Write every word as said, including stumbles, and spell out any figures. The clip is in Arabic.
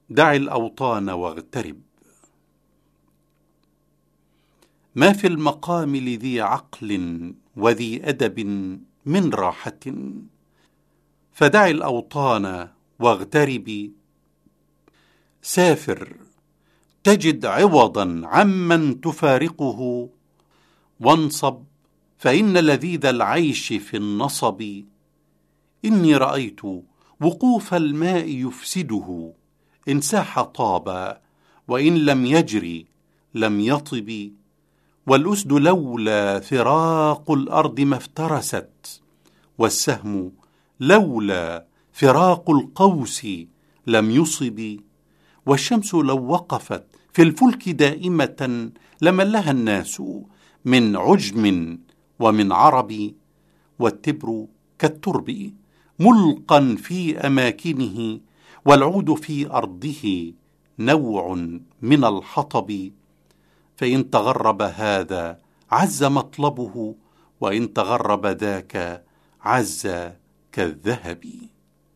دع الأوطان واغترب. ما في المقام لذي عقل وذي أدب من راحة، فدع الأوطان واغتربي. سافر تجد عوضا عمن تفارقه، وانصب فإن لذيذ العيش في النصب. إني رأيت وقوف الماء يفسده، إن ساح طابا وإن لم يجري لم يطب. والأسد لولا فراق الأرض ما افترست، والسهم لولا فراق القوس لم يصب. والشمس لو وقفت في الفلك دائمة لملها الناس من عجم ومن عرب. والتبر كالترب ملقا في أماكنه، والعود في أرضه نوع من الحطب. فإن تغرب هذا عز مطلبه، وإن تغرب ذاك عز كالذهب.